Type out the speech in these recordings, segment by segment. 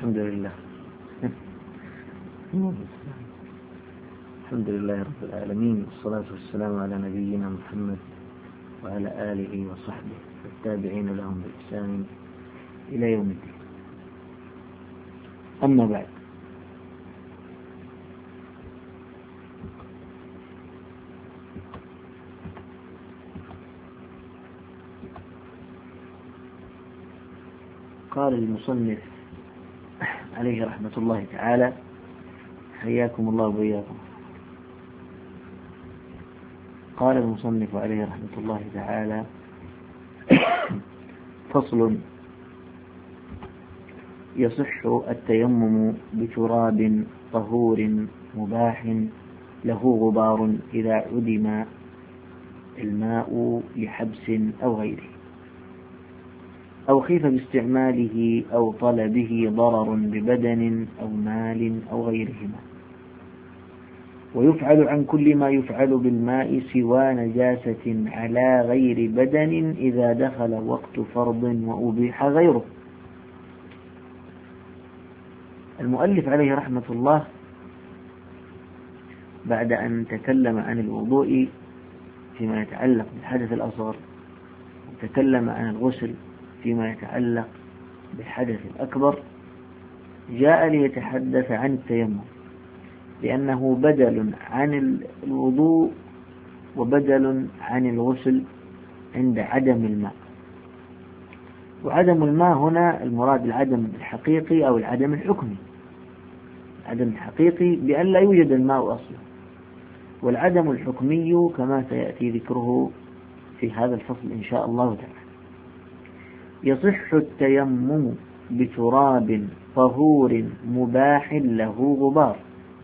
الحمد لله. الحمد لله رب العالمين، والصلاة والسلام على نبينا محمد وعلى آله وصحبه والتابعين لهم بإحسان إلى يوم الدين. أما بعد، قال المصنف عليه رحمة الله تعالى: حياكم الله وبياكم. قال المصنف عليه رحمة الله تعالى: فصل: يصح التيمم بتراب طهور مباح له غبار إذا عدم الماء لحبس أو غيره، أو خيف باستعماله أو طلبه ضرر ببدن أو مال أو غيرهما. ويفعل عن كل ما يفعل بالماء سوى نجاسة على غير بدن إذا دخل وقت فرض وأبيح غيره. المؤلف عليه رحمة الله بعد أن تكلم عن الوضوء فيما يتعلق بالحدث الأصغر، وتكلم عن الغسل فيما يتعلق بالحدث الأكبر، جاء ليتحدث عن التيمم، لأنه بدل عن الوضوء وبدل عن الغسل عند عدم الماء. وعدم الماء هنا المراد العدم الحقيقي أو العدم الحكمي. العدم الحقيقي بأن لا يوجد الماء أصلا، والعدم الحكمي كما سيأتي ذكره في هذا الفصل إن شاء الله تعالى. يصح التيمم بتراب طهور مباح له غبار.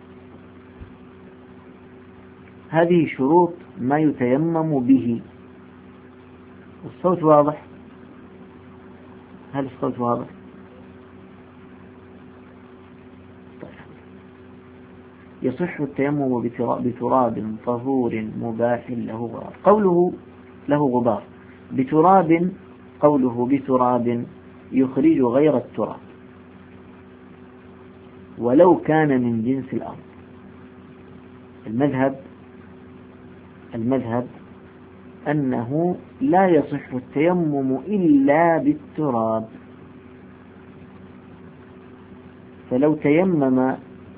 هذه شروط ما يتيمم به. الصوت واضح؟ هل الصوت واضح؟ طيب. يصح التيمم بتراب طهور مباح له غبار. قوله له غبار بتراب، قوله بتراب يخرج غير التراب ولو كان من جنس الأرض. المذهب أنه لا يصح التيمم إلا بالتراب، فلو تيمم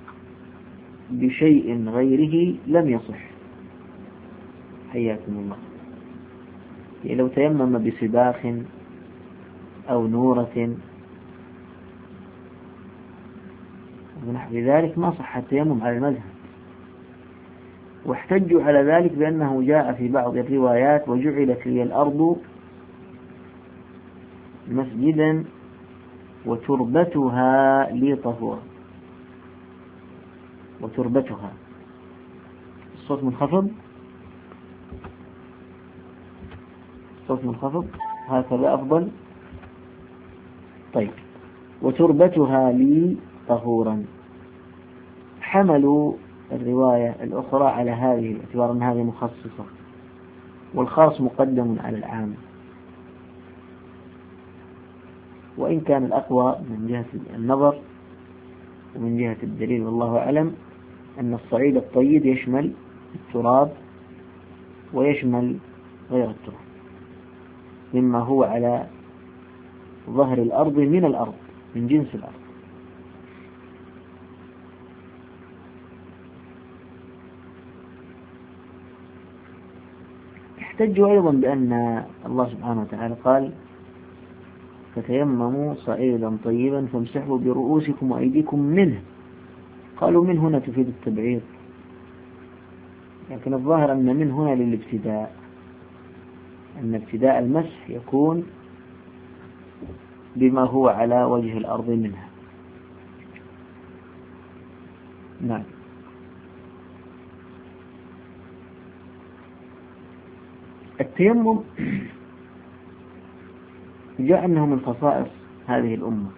بشيء غيره لم يصح. حياكم الله. يعني لو تيمم بسباخ أو نورة ونحو ذلك ما صح التيمم على المذهب. واحتجوا على ذلك بأنه جاء في بعض الروايات: وجعلت لي الأرض مسجدا وتربتها لي طهورا. وتربتها، الصوت منخفض، الصوت منخفض، هكذا أفضل. طيب. وتربتها لي طهورا. حملوا الرواية الأخرى على هذه باعتبار أن هذه مخصصة، والخاص مقدم على العام. وإن كان الأقوى من جهة النظر ومن جهة الدليل والله أعلم أن الصعيد الطيب يشمل التراب ويشمل غير التراب مما هو على ظهر الأرض من الأرض، من جنس الأرض. احتجوا أيضا بأن الله سبحانه وتعالى قال: فتيمموا صعيدا طيبا فامسحوا برؤوسكم وأيديكم منه. قالوا من هنا تفيد التبعيض، لكن الظاهر أن من هنا للابتداء، أن ابتداء المسح يكون بما هو على وجه الأرض منها. نعم. التيمم جاء أنه من خصائص هذه الأمة.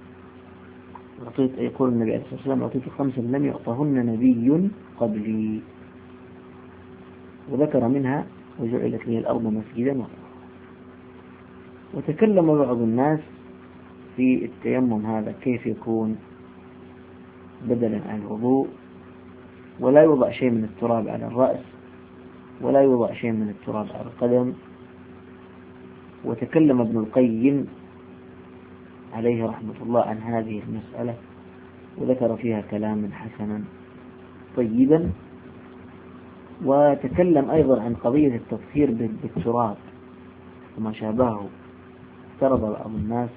يقول النبي عليه الصلاة والسلام: أعطيت 5 لم يعطهن نبي قبلي، وذكر منها: وجعلت لي الأرض مسجدا وطهورا. وتكلم بعض الناس في التيمم هذا كيف يكون بدلا عن الوضوء، ولا يوضع شيء من التراب على الرأس ولا يوضع شيء من التراب على القدم. وتكلم ابن القيم عليه رحمة الله عن هذه المسألة وذكر فيها كلاما حسنا طيبا، وتكلم أيضا عن قضية التطهير بالتراب وما شابهه. افترض بعض الناس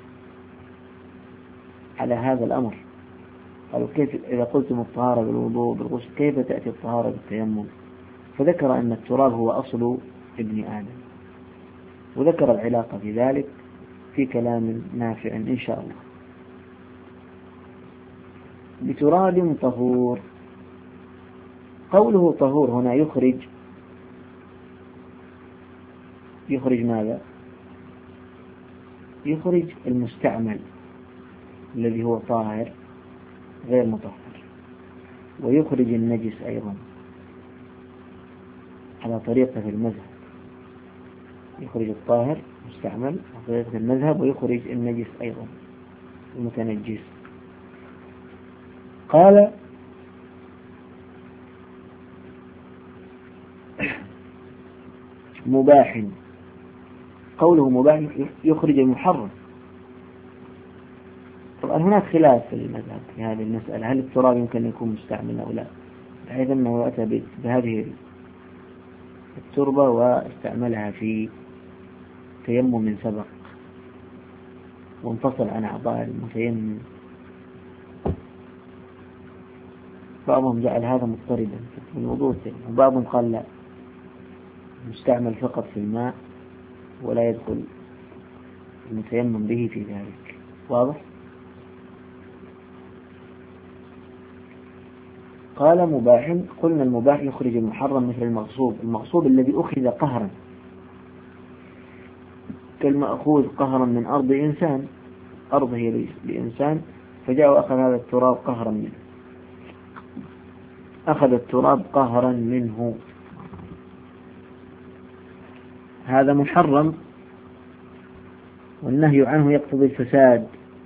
على هذا الأمر، قالوا كيف إذا قلتم الطهارة بالوضوء بالغسل كيف تأتي الطهارة بالتيمم؟ فذكر أن التراب هو أصل ابن آدم، وذكر العلاقة في ذلك في كلام نافع إن شاء الله. بتراب طهور، قوله طهور هنا يخرج ماذا؟ يخرج المستعمل الذي هو طاهر غير مطهر، ويخرج النجس أيضا على طريقة في المذهب، يخرج الطاهر مستعمل على طريقة المذهب، ويخرج النجس أيضا المتنجس. قال مباح، قوله مباح يخرج المحرم. طبعا هناك خلاف في المذهب في هذه المسألة، هل التراب يمكن أن يكون مستعمل أو لا، بحيث أنه أتى بهذه التربة واستعملها في تيمم سبق وانفصل عن أعضاء المتيمم. بعضهم جعل هذا مضطردا في الوضوء، وبعضهم قال لا، مستعمل فقط في الماء ولا يدخل المتيمم به في ذلك. واضح؟ قال مباح، قلنا المباح يخرج المحرم مثل المغصوب الذي أخذ قهرا، كالمأخوذ قهرا من أرض إنسان، أرض هي لإنسان فجاء وأخذ هذا التراب قهرا منه، أخذ التراب قهرا منه، هذا محرم، والنهي عنه يقتضي الفساد،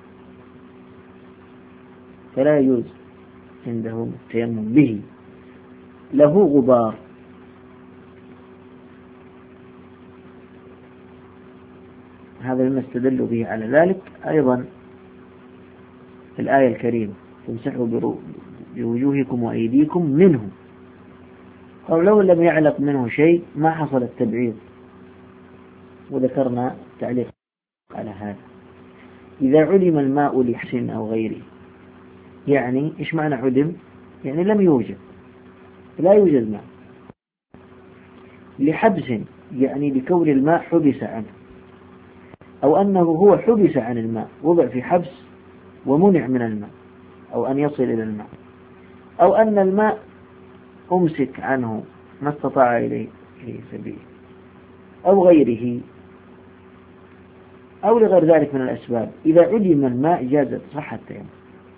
فلا يجوز عنده التيمم به. له غبار، هذا مما استدلوا به على ذلك أيضا في الآية الكريمة تمسحوا بوجوهكم وأيديكم منه. قالوا لو لم يعلق منه شيء ما حصل التبعيض، وذكرنا تعليق على هذا. إذا علم الماء لحسن أو غيره، يعني إيش معنى عدم؟ يعني لم يوجد، لا يوجد ماء. لحبس يعني لكون الماء حبس عنه، أو أنه هو حبس عن الماء، وضع في حبس ومنع من الماء أو أن يصل إلى الماء، أو أن الماء أمسك عنه ما استطاع إليه سبيل، أو غيره، أو لغير ذلك من الأسباب. إذا علم الماء جازت صحة التيمم.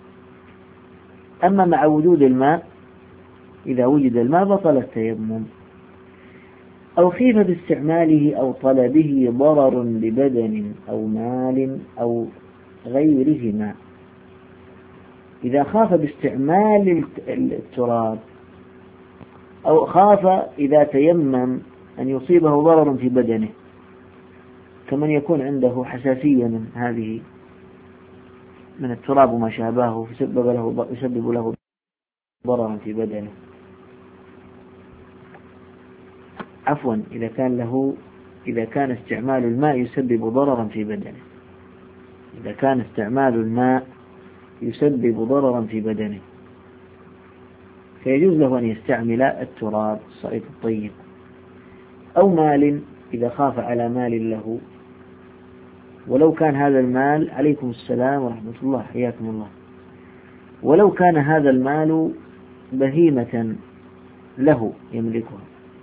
أما مع وجود الماء، إذا وجد الماء بطل التيمم. أو خيف باستعماله أو طلبه ضرر لبدن أو مال أو غيرهما. إذا خاف باستعمال التراب، أو خاف إذا تيمم أن يصيبه ضرر في بدنه، كمن يكون عنده حساسية من التراب وما شابهه يسبب له ضررا في بدنه. عفوا، إذا كان استعمال الماء يسبب ضررا في بدنه، إذا كان استعمال الماء يسبب ضررا في بدنه فيجوز له أن يستعمل التراب الصعيد الطيب. أو مال، إذا خاف على مال له، ولو كان هذا المال، عليكم السلام ورحمة الله حياكم الله، ولو كان هذا المال بهيمة له يملكها،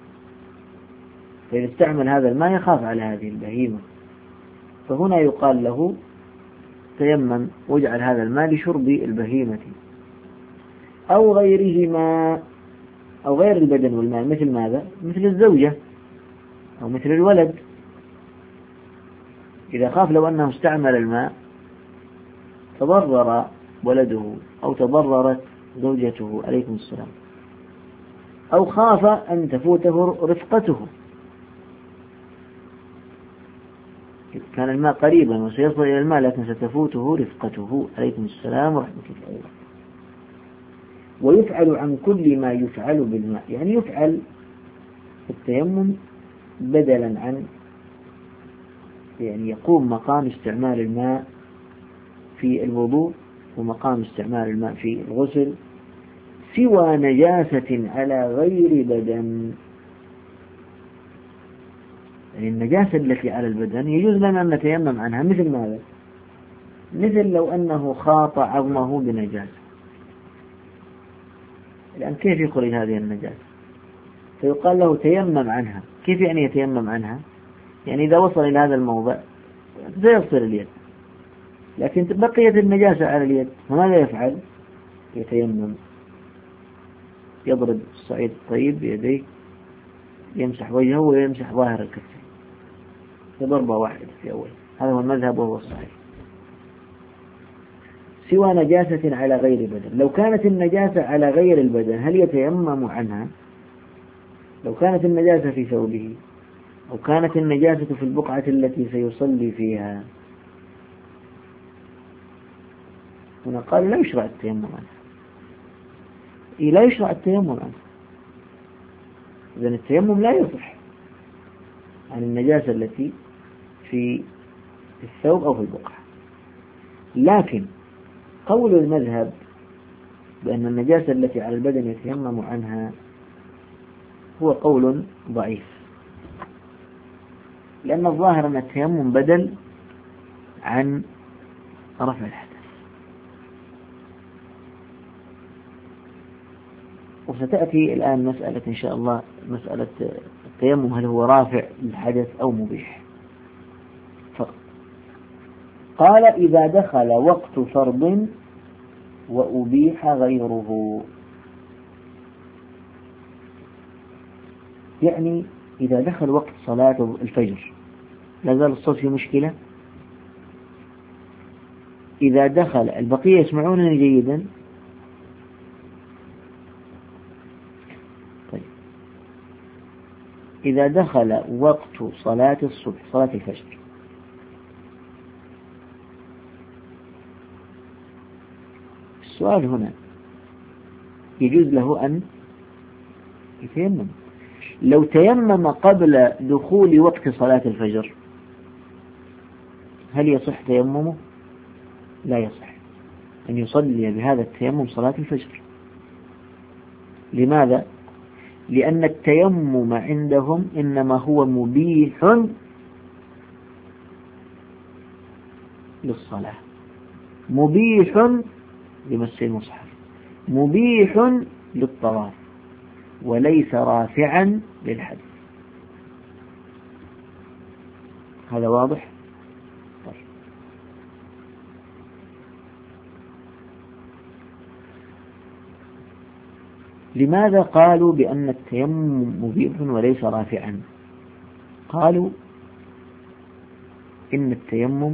فإذا استعمل هذا الماء يخاف على هذه البهيمة، فهنا يقال له تيمم واجعل هذا الماء لشرب البهيمة. أو غيرهما، أو غير البدن والمال، مثل ماذا؟ مثل الزوجة أو مثل الولد. إذا خاف لو أنه استعمل الماء تضرر ولده أو تضررت زوجته عليكم السلام، أو خاف أن تفوته رفقته، كان الماء قريبا وسيصل إلى الماء لكن ستفوته رفقته عليكم السلام ورحمة الله. ويفعل عن كل ما يفعل بالماء، يعني يفعل التيمم بدلا عن، يعني يقوم مقام استعمال الماء في الوضوء ومقام استعمال الماء في الغسل، سوى نجاسة على غير بدن. يعني النجاسة التي على البدن يجوز لنا أن نتيمم عنها، مثل ماذا؟ مثل لو أنه خاط عظمه بنجاسة، الآن كيف يخرج هذه النجاسة؟ فيقال له تيمم عنها. كيف يعني يتيمم عنها؟ يعني إذا وصل إلى هذا الموضع سيغسل اليد، لكن بقيت النجاسة على اليد، فماذا يفعل؟ يتيمم، يضرب الصعيد الطيب بيديه، يمسح وجهه ويمسح ظاهر الكفين بضربة واحدة في أول. هذا هو المذهب وهو الصحيح. سوى نجاسة على غير بدن. لو كانت النجاسة على غير البدن هل يتيمم عنها؟ لو كانت النجاسة في ثوبه أو كانت النجاسة في البقعة التي سيصلي فيها، هنا قال لا يشرع التيمم عنها. لا يشرع التيمم عنها، إذن التيمم لا يصح عن النجاسة التي في الثوب أو في البقعة. لكن قول المذهب بأن النجاسة التي على البدن يتيمم عنها هو قول ضعيف، لأن الظاهر أن التيمم بدل عن رفع الحدث. وستأتي الآن مسألة إن شاء الله، مسألة التيمم هل هو رافع للحدث أو مبيح فقط. قال إذا دخل وقت فرض وأبيح غيره، يعني إذا دخل وقت صلاة الفجر لا زال الصوت في مشكلة. إذا دخل البقية يسمعونني جيدا؟ طيب. إذا دخل وقت صلاة الصبح، صلاة الفجر، السؤال هنا يجوز له أن يتيمم. لو تيمم قبل دخول وقت صلاة الفجر هل يصح تيممه؟ لا يصح أن يصلي بهذا التيمم صلاة الفجر. لماذا؟ لأن التيمم عندهم إنما هو مبيح للصلاة، مبيح لمس المصحف، مبيح للطواف، وليس رافعا للحدث. هذا واضح؟ طيب. لماذا قالوا بأن التيمم مبيح وليس رافعا؟ قالوا إن التيمم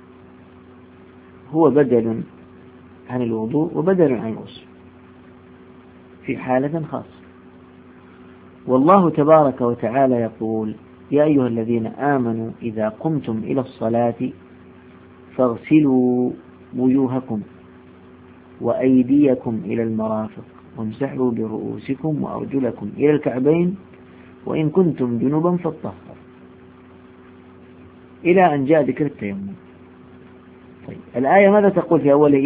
هو بدل عن الوضوء وبدل عن الغسل في حالة خاصة. والله تبارك وتعالى يقول: يا أيها الذين آمنوا إذا قمتم إلى الصلاة فاغسلوا وجوهكم وأيديكم إلى المرافق وامسحوا برؤوسكم وأرجلكم إلى الكعبين وإن كنتم جنبا فاطهروا، إلى أن جاء ذكر التيمم. طيب، الآية ماذا تقول في أوله؟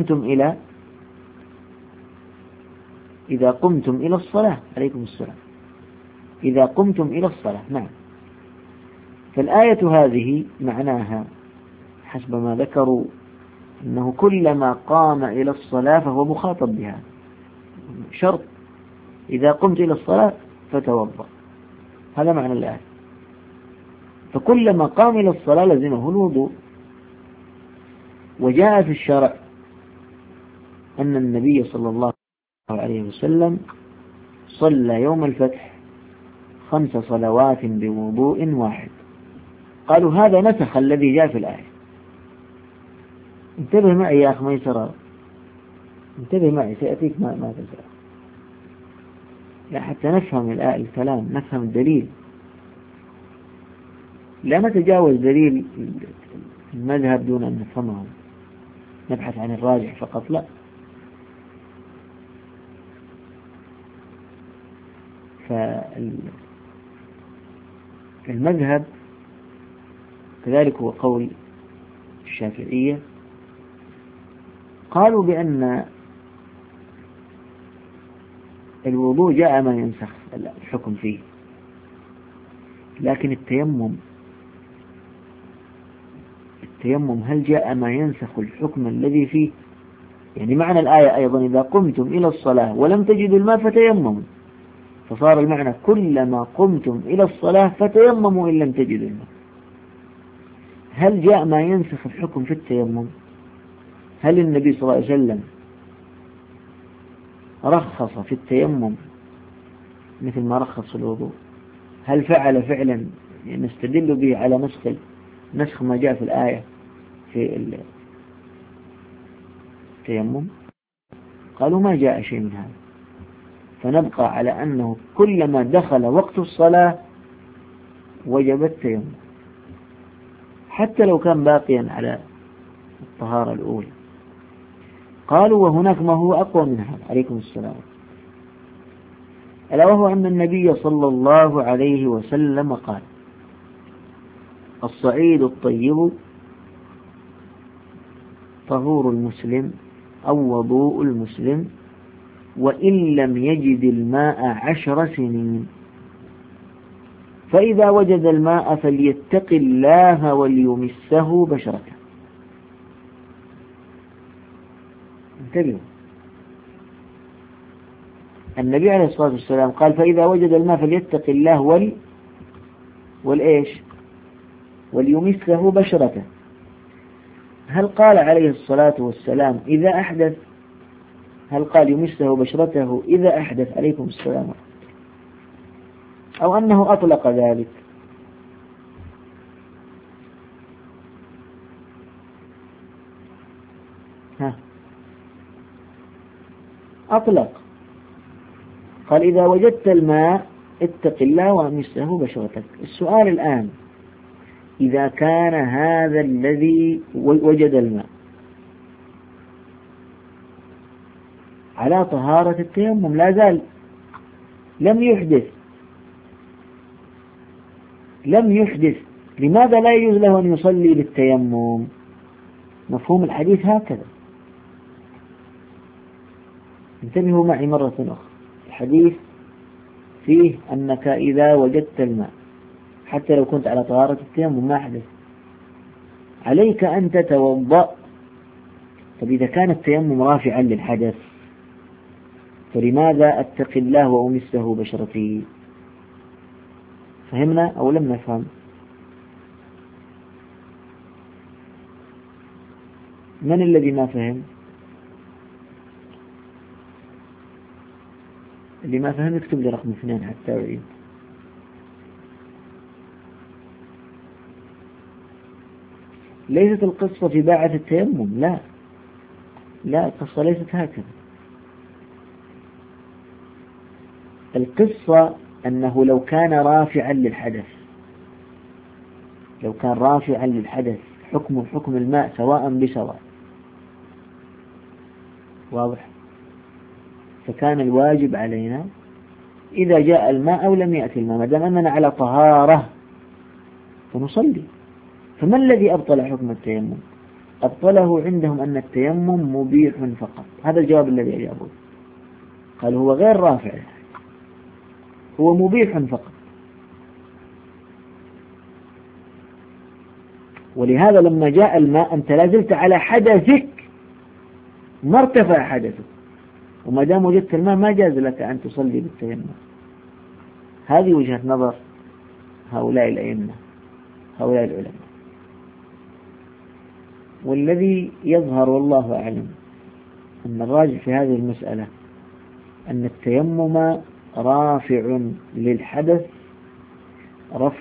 إذا قمتم إلى الصلاة، عليكم السلام، إذا قمتم إلى الصلاة. نعم، فالآية هذه معناها حسب ما ذكروا أنه كلما قام إلى الصلاة فهو مخاطب بها، شرط إذا قمت إلى الصلاة فتوضأ، هذا معنى الآية. فكلما قام إلى الصلاة لزمه الوضوء. وجاء في الشرع أن النبي صلى الله عليه وسلم صلى يوم الفتح 5 صلوات بوضوء واحد. قالوا هذا نسخ الذي جاء في الآية، انتبه معي يا أخ ميسرة، انتبه معي سيأتيك ما تزال، لا حتى نفهم الكلام، نفهم الدليل، لا نتجاوز دليل المذهب دون أن نفهمه، نبحث عن الراجح فقط، لا. فالمذهب كذلك هو قول الشافعية، قالوا بأن الوضوء جاء ما ينسخ الحكم فيه، لكن التيمم هل جاء ما ينسخ الحكم الذي فيه؟ يعني معنى الآية أيضا إذا قمتم إلى الصلاة ولم تجدوا الماء فتيمموا، فصار المعنى كلما قمتم إلى الصلاة فتيمموا إن لم تجدوا الماء. هل جاء ما ينسخ الحكم في التيمم؟ هل النبي صلى الله عليه وسلم رخص في التيمم مثل ما رخص في الوضوء؟ هل فعل فعلا نستدل به على نسخ ما جاء في الآية في التيمم؟ قالوا ما جاء شيء من هذا، فنبقى على أنه كلما دخل وقت الصلاة وجب التيمم حتى لو كان باقيا على الطهارة الأولى. قالوا وهناك ما هو أقوى من هذا، عليكم السلام، ألا وهو أن النبي صلى الله عليه وسلم قال الصعيد الطيب طهور المسلم أو وضوء المسلم وإن لم يجد الماء 10 سنين، فإذا وجد الماء فليتق الله وليمسه بشرته. انتبهوا، النبي عليه الصلاة والسلام قال فإذا وجد الماء فليتق الله وليمسه بشرته. هل قال عليه الصلاة والسلام إذا أحدث؟ هل قال يمسه بشرته إذا أحدث؟ عليكم السلام، أو أنه أطلق ذلك؟ أطلق، قال إذا وجدت الماء اتق الله ومسه بشرتك. السؤال الآن، إذا كان هذا الذي وجد الماء على طهارة التيمم لا زال لم يحدث، لماذا لا يجوز له أن يصلي بالتيمم؟ مفهوم الحديث هكذا، انتبهوا معي مرة أخرى، الحديث فيه أنك إذا وجدت الماء حتى لو كنت على طهارة التيمم ما حدث عليك أن تتوضأ. طب إذا كان التيمم رافعا للحدث فلماذا أتق الله وأمسه بشرتي؟ فهمنا أو لم نفهم؟ من الذي ما فهم؟ اللي ما فهم يكتب لي رقم 2 حتى أعيد. ليست القصة في باعة التيمم، لا القصة ليست هكذا. القصة أنه لو كان رافعا للحدث حكم الماء سواء بسواء، واضح؟ فكان الواجب علينا إذا جاء الماء أو لم يأتي الماء ما دام أننا على طهارة فنصلي. فما الذي أبطل حكم التيمم؟ أبطله عندهم أن التيمم مبيح فقط. هذا الجواب الذي أجابه، قال هو غير رافع، هو مبيح فقط. ولهذا لما جاء الماء أنت لازلت على حدثك، ما ارتفع حدثك، وما دام وجدت الماء ما جاز لك أن تصلي بالتيمم. هذه وجهة نظر هؤلاء الأئمة، هؤلاء العلماء. والذي يظهر والله أعلم أن الراجح في هذه المسألة أن التيمم رافع للحدث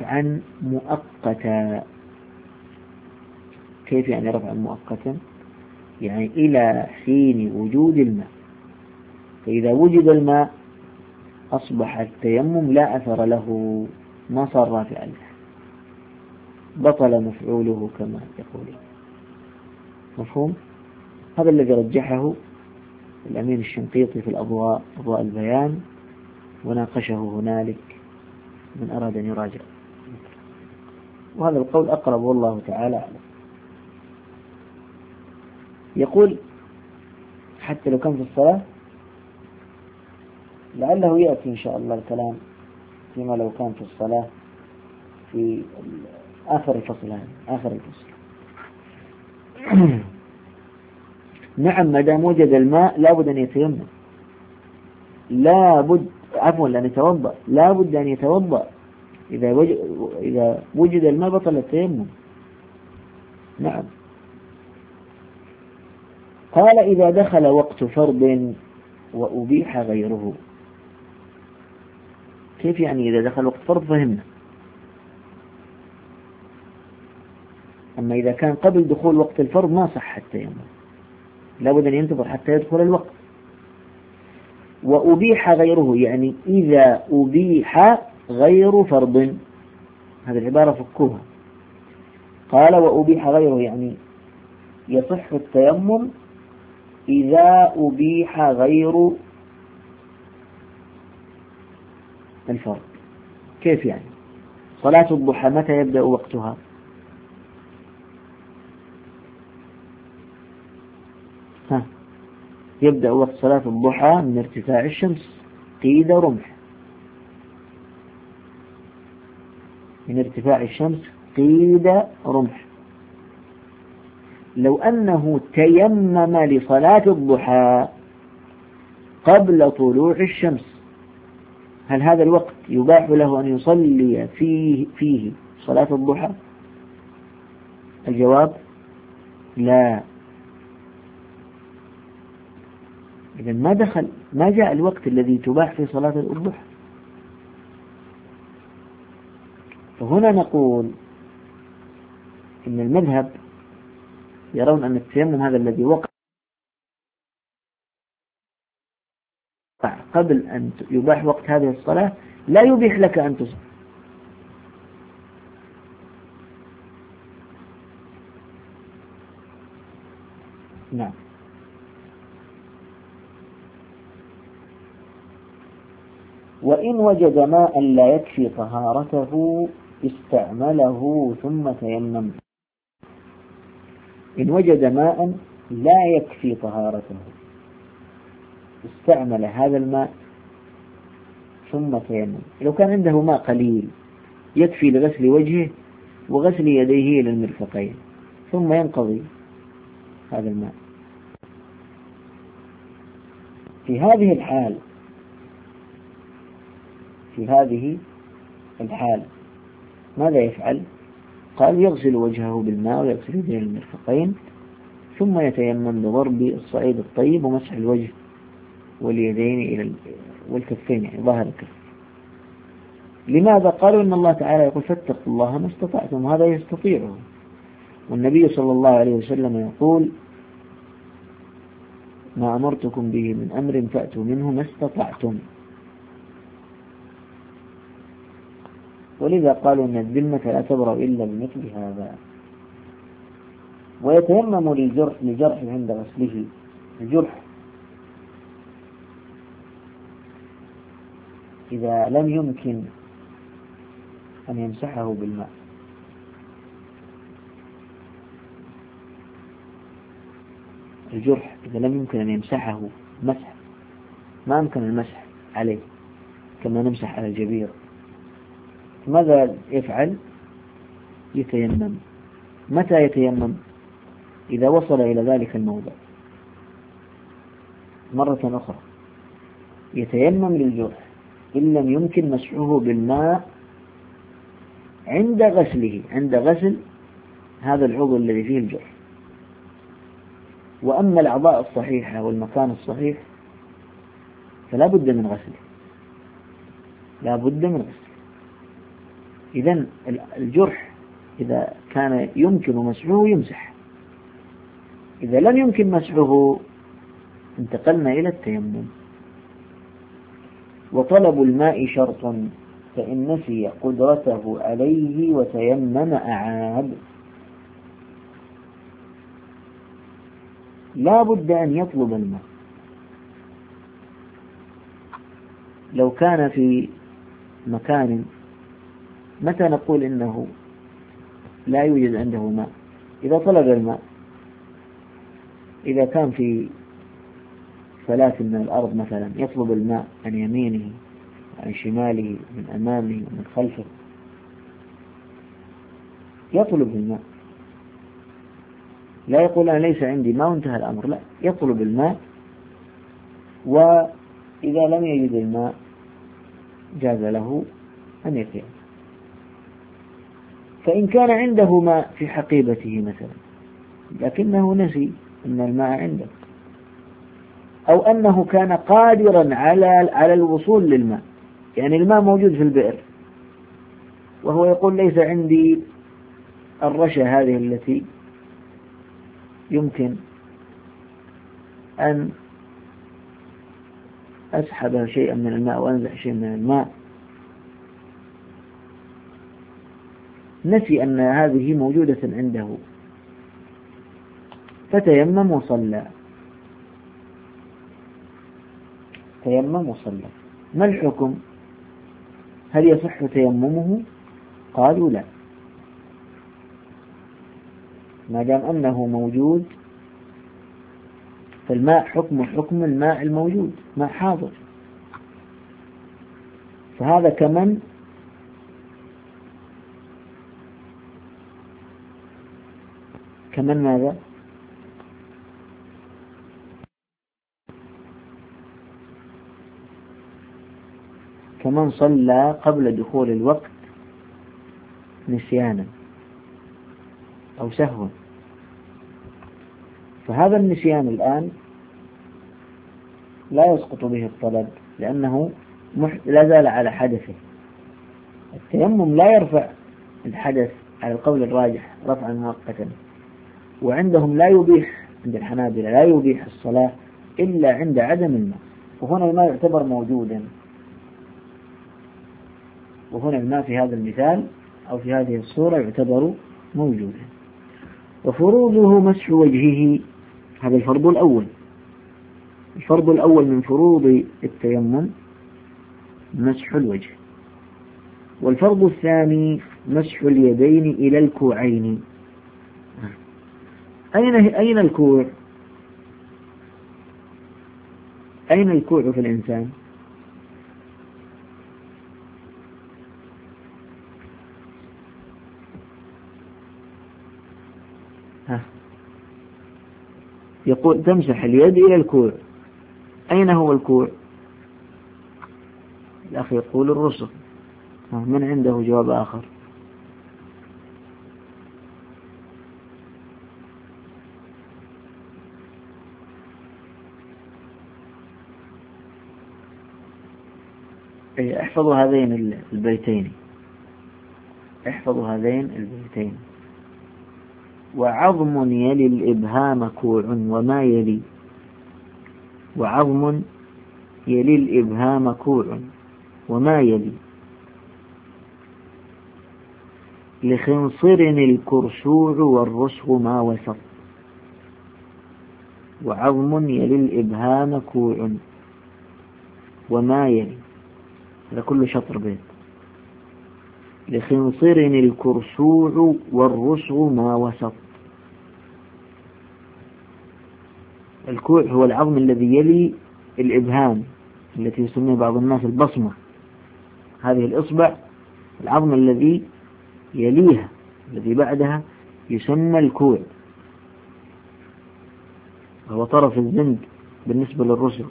رفعا مؤقتا. كيف يعني رفعا مؤقتا؟ يعني إلى حين وجود الماء. فإذا وجد الماء أصبح التيمم لا أثر له، ما صار رافعا له، بطل مفعوله كما يقولون. مفهوم؟ هذا الذي رجحه الأمين الشنقيطي في الأضواء، أضواء البيان، وناقشه هنالك من أراد أن يراجع. وهذا القول أقرب والله تعالى أعلم. يقول حتى لو كان في الصلاة، لعله يأتي إن شاء الله الكلام فيما لو كان في الصلاة في آخر الفصل هذا، آخر الفصل. نعم، ما دام وجد الماء لابد أن يتيمم، لابد أن يتوضأ، لابد أن يتوضأ. إذا وجد الماء بطل التيمم. نعم. قال إذا دخل وقت فرض وأبيح غيره. كيف يعني إذا دخل وقت فرض؟ فهمنا. أما إذا كان قبل دخول وقت الفرض ما صح التيمم، لابد أن ينتظر حتى يدخل الوقت. وأبيح غيره يعني إذا أبيح غير فرض، هذه العبارة فكوها. قال وأبيح غيره يعني يصح التيمم إذا أبيح غير الفرض. كيف يعني؟ صلاة الضحى متى يبدأ وقتها؟ يبدأ وقت صلاة الضحى من ارتفاع الشمس قيد رمح، من ارتفاع الشمس قيد رمح. لو أنه تيمم لصلاة الضحى قبل طلوع الشمس، هل هذا الوقت يباح له أن يصلي فيه صلاة الضحى؟ الجواب لا. إذا ما جاء الوقت الذي تباح في صلاة الضحى. فهنا نقول إن المذهب يرون أن التيمم هذا الذي وقع قبل أن يباح وقت هذه الصلاة لا يبيح لك أن تصلي. نعم. وإن وجد ماء لا يكفي طهارته استعمله ثم تيمم. إن وجد ماء لا يكفي طهارته استعمل هذا الماء ثم تيمم. لو كان عنده ماء قليل يكفي لغسل وجهه وغسل يديه إلى المرفقين ثم ينقضي هذا الماء، في هذه الحال ماذا يفعل؟ قال يغسل وجهه بالماء ويغسل يديه إلى المرفقين ثم يتيمم بضرب الصعيد الطيب ومسح الوجه واليدين والكفين، يعني ظاهر الكف. لماذا؟ قالوا إن الله تعالى يقول فاتقوا الله ما استطعتم، هذا يستطيعه. والنبي صلى الله عليه وسلم يقول ما أمرتكم به من أمر فأتوا منه ما استطعتم. ولذا قالوا أن الذمة لا تبرأ إلا بمثل هذا. ويتيمم لجرح عند غسله. الجرح إذا لم يمكن أن يمسحه بالماء، الجرح إذا لم يمكن أن يمسحه مسح، ما أمكن المسح عليه كما نمسح على الجبير، ماذا يفعل؟ يتيمم. متى يتيمم؟ إذا وصل إلى ذلك الموضع مرة أخرى يتيمم للجرح إن لم يمكن مسحه بالماء عند غسله، عند غسل هذا العضو الذي فيه الجرح. وأما الأعضاء الصحيحة والمكان الصحيح فلا بد من غسله، لا بد من غسله. إذن الجرح إذا كان يمكن مسحه يمسح، إذا لم يمكن مسحه انتقلنا إلى التيمم. وطلب الماء شرط، فإن نسي قدرته عليه وتيمم أعاد. لا بد أن يطلب الماء. لو كان في مكان، متى نقول إنه لا يوجد عنده ماء؟ إذا طلب الماء. إذا كان في فلاة من الأرض مثلا يطلب الماء عن يمينه عن شماله من أمامه ومن خلفه، يطلب الماء، لا يقول أنا ليس عندي ماء وانتهى الأمر، لا، يطلب الماء. وإذا لم يجد الماء جاز له أن يتيمم. فإن كان عنده ماء في حقيبته مثلا لكنه نسي أن الماء عنده، أو أنه كان قادرا على الوصول للماء، يعني الماء موجود في البئر وهو يقول ليس عندي الرشة هذه التي يمكن أن أسحب شيئا من الماء وأنزع شيئا من الماء، نسي أن هذه موجودة عنده فتيمم وصلى. تيمم وصلى. ما الحكم؟ هل يصح تيممه؟ قالوا لا، ما دام أنه موجود فالماء حكم الماء الموجود، ماء حاضر. فهذا كمن ماذا؟ كمن صلى قبل دخول الوقت نسيانا أو سهوا، فهذا النسيان الآن لا يسقط به الطلب لأنه لا زال على حدثه. التيمم لا يرفع الحدث على القول الراجح رفعا مؤقتا، وعندهم لا يبيح، عند الحنابلة لا يبيح الصلاة إلا عند عدم الماء، وهنا الماء يعتبر موجودا، وهنا الماء في هذا المثال أو في هذه الصورة يعتبر موجودا. وفروضه مسح وجهه، هذا الفرض الأول. الفرض الأول من فروض التيمم مسح الوجه. والفرض الثاني مسح اليدين إلى الكوعين. أين الكوع؟ أين الكوع في الإنسان؟ يقول تمسح اليد إلى الكوع. أين هو الكوع؟ الأخ يقول الرسغ. من عنده جواب آخر؟ احفظوا هذين البيتين، احفظوا هذين البيتين. وعظم يلي الإبهام كوع وما يلي، وعظم يلي الإبهام كوع وما يلي، لخنصر الكرشوع والرسغ ما وسط. وعظم يلي الإبهام كوع وما يلي، هذا كله شطر بيت. لخنصر الكرشوع والرسغ ما وسط. الكوع هو العظم الذي يلي الإبهام التي يسميه بعض الناس البصمة، هذه الإصبع، العظم الذي يليها الذي بعدها يسمى الكوع، وهو طرف الزند بالنسبة للرسغ.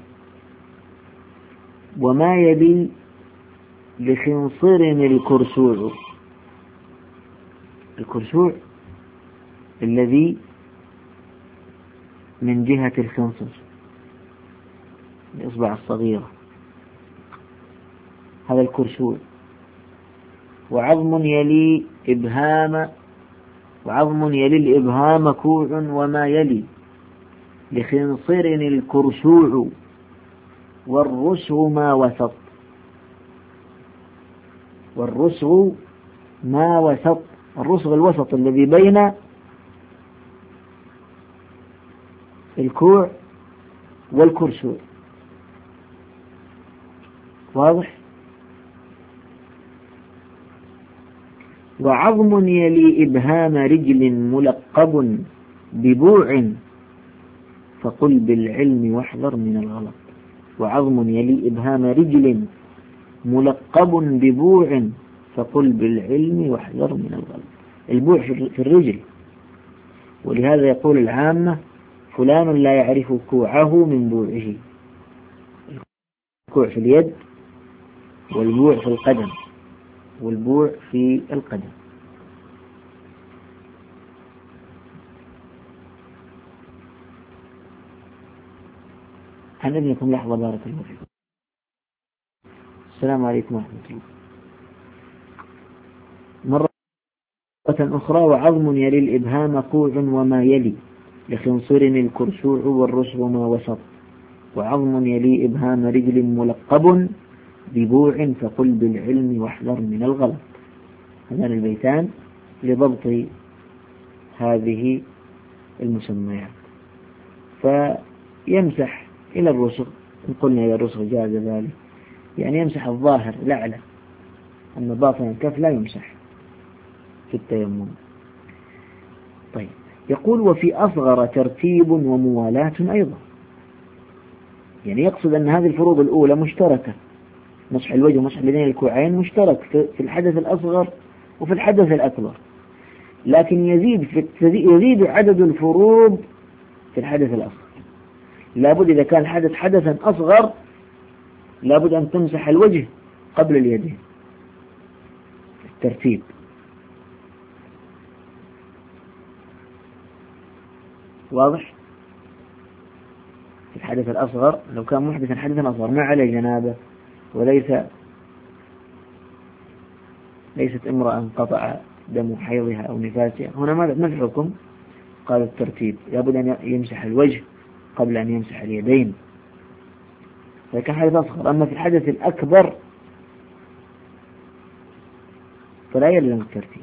وما يلي لخنصر الكرشوع، الكرشوع الذي من جهة الخنصر، الإصبع الصغيرة، هذا الكرشوع. وعظم يلي إبهام، وعظم يلي الإبهام كوع وما يلي، لخنصر الكرشوع والرسغ ما وسط. والرسغ ما وسط، الرسغ الوسط الذي بين الكوع والكرشوع. واضح؟ وعظم يلي إبهام رجل ملقب ببوع فقل بالعلم واحذر من الغلط. وعظم يلي إبهام رجل ملقب ببوع فقل بالعلم واحذر من الغلط. البوع في الرجل، ولهذا يقول العامة فلان لا يعرف كوعه من بوعه. الكوع في اليد، والبوع في القدم، والبوع في القدم. عن ابنكم لحظة بارك الله فيكم. السلام عليكم ورحمة الله. مرة أخرى: وعظم يلي الإبهام كوع وما يلي لخنصر الكرشوع والرسغ ما وسط. وعظم يلي إبهام رجل ملقب ببوع فقل بالعلم واحذر من الغلط. هذان البيتان لضبط هذه المسميات. فيمسح إلى الرسغ، إن قلنا إلى الرسغ جاز ذلك، يعني يمسح الظاهر الأعلى، أما باطن الكف لا يمسح في التيمم. طيب، يقول: وفي أصغر ترتيب وموالاة أيضا. يعني يقصد أن هذه الفروض الأولى مشتركة، مسح الوجه ومسح اليدين الكوعين مشترك في الحدث الأصغر وفي الحدث الأكبر، لكن يزيد عدد الفروض في الحدث الأصغر. لابد إذا كان الحدث حدثا أصغر لابد أن تمسح الوجه قبل اليدين، الترتيب. واضح؟ في الحدث الأصغر لو كان محدثا حدثا أصغر ما عليه جنابة وليست امرأة انقطع دم حيضها أو نفاسها، هنا ما الحكم؟ قال الترتيب، لابد أن يمسح الوجه قبل أن يمسح اليدين، إذا كان حدث أصغر. أما في الحدث الأكبر فلا يلزم الترتيب.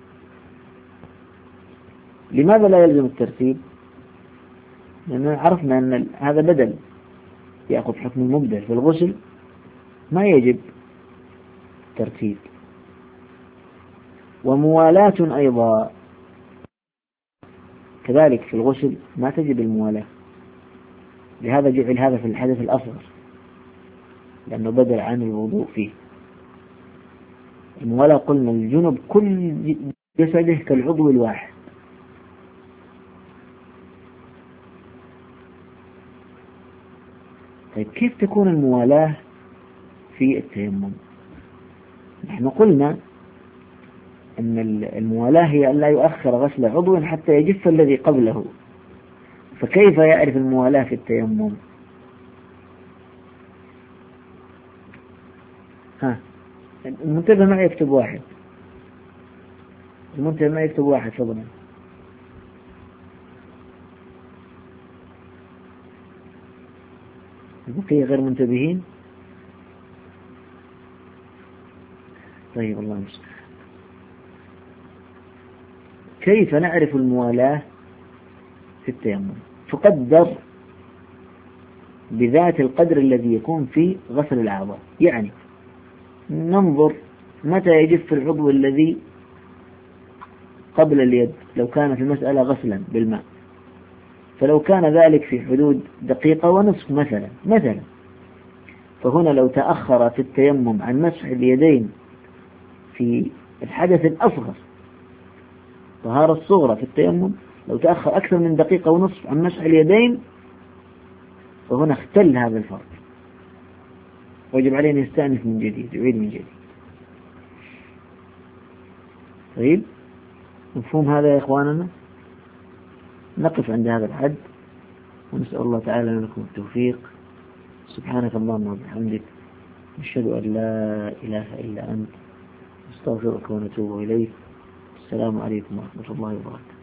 لماذا لا يلزم الترتيب؟ لأننا عرفنا أن هذا بدل يأخذ حكم المبدل. في الغسل ما يجب ترتيب. وموالاة أيضا كذلك، في الغسل ما تجب الموالاة، لهذا جعل هذا في الحدث الأصغر لأنه بدل عن الوضوء فيه. الموالاة قلنا الجنب كل جسده كالعضو الواحد. طيب، كيف تكون الموالاة في التيمم؟ نحن قلنا أن الموالاة هي أن لا يؤخر غسل عضو حتى يجف الذي قبله، فكيف يعرف الموالاة في التيمم؟ المنتبه ما يكتب واحد، المنتبه ما يكتب واحد فضلا. البقية غير منتبهين. طيب، الله المستعان. كيف نعرف الموالاة في التيمم؟ تقدر بذات القدر الذي يكون في غسل الأعضاء، يعني ننظر متى يجف العضو الذي قبل اليد لو كانت المسألة غسلا بالماء، فلو كان ذلك في حدود دقيقة ونصف مثلا، فهنا لو تأخر في التيمم عن مسح اليدين في الحدث الأصغر، طهارة الصغرى في التيمم، لو تأخر أكثر من دقيقة ونصف عن مسح اليدين فهنا اختل هذا الفرق، ويجب عليه أن يستأنف من جديد، يعيد من جديد. طيب، مفهوم هذا يا إخواننا؟ نقف عند هذا الحد ونسأل الله تعالى لكم التوفيق. سبحانك اللهم وبحمدك، نشهد أن لا إله إلا أنت، نستغفرك ونتوب إليك. السلام عليكم ورحمة الله وبركاته.